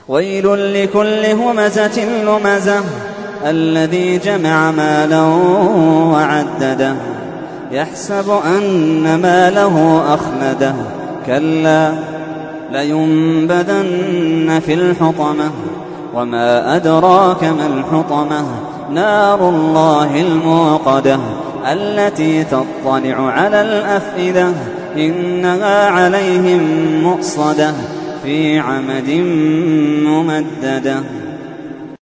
ويل لكل همزة لمزة الذي جمع مالا وعدده يحسب أن ماله أخلده كلا لينبذن في الحطمة وما أدراك ما الحطمة نار الله الموقدة التي تطلع على الأفئدة إنها عليهم مؤصدة في عمد ممددة.